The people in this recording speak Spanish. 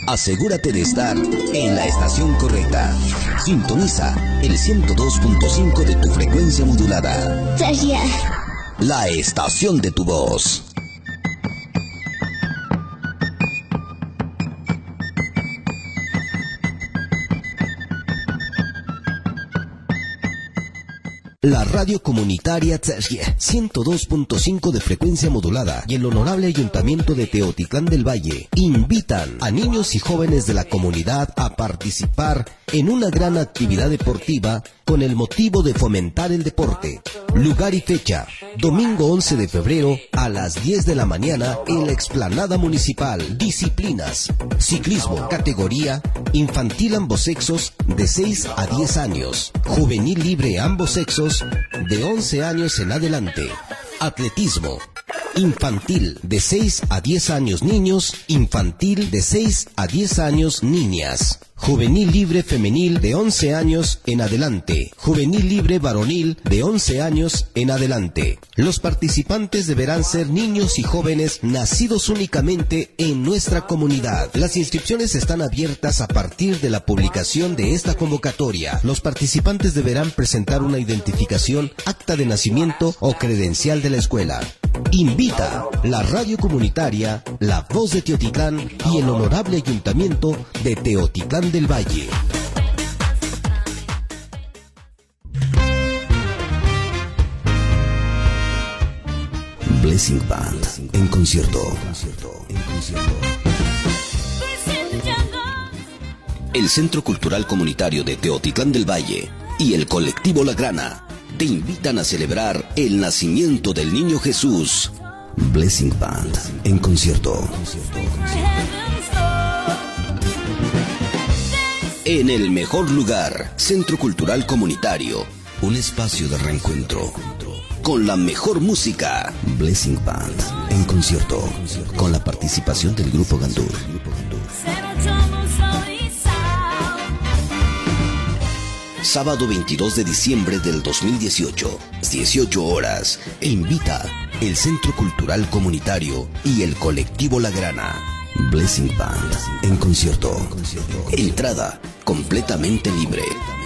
Asegúrate de estar en la estación correcta. Sintoniza el 102.5 de tu frecuencia modulada. La estación de tu voz. La radio comunitaria 102.5 de frecuencia modulada y el Honorable Ayuntamiento de Teotitlán del Valle invitan a niños y jóvenes de la comunidad a participar en una gran actividad deportiva con el motivo de fomentar el deporte. Lugar y fecha: domingo 11 de febrero a las 10 de la mañana en la explanada municipal. Disciplinas: ciclismo, categoría infantil ambos sexos de 6 a 10 años, juvenil libre ambos sexos de 11 años en adelante. Atletismo: infantil de 6 a 10 años niños, infantil de 6 a 10 años niñas. Juvenil libre femenil de 11 años en adelante. Juvenil libre varonil de 11 años en adelante. Los participantes deberán ser niños y jóvenes nacidos únicamente en nuestra comunidad. Las inscripciones están abiertas a partir de la publicación de esta convocatoria. Los participantes deberán presentar una identificación, acta de nacimiento o credencial de la escuela. Invita la radio comunitaria, La Voz de Teotitlán y el Honorable Ayuntamiento de Teotitlán del Valle. Blessing Band en concierto. El Centro Cultural Comunitario de Teotitlán del Valle y el colectivo La Grana te invitan a celebrar el nacimiento del Niño Jesús. Blessing Band en concierto. En el mejor lugar, Centro Cultural Comunitario, un espacio de reencuentro con la mejor música. Blessing Band en concierto, con la participación del Grupo Gandur. Sábado 22 de diciembre del 2018, 18 horas. E invita el Centro Cultural Comunitario y el colectivo La Grana. Blessing Band en concierto. Entrada completamente libre.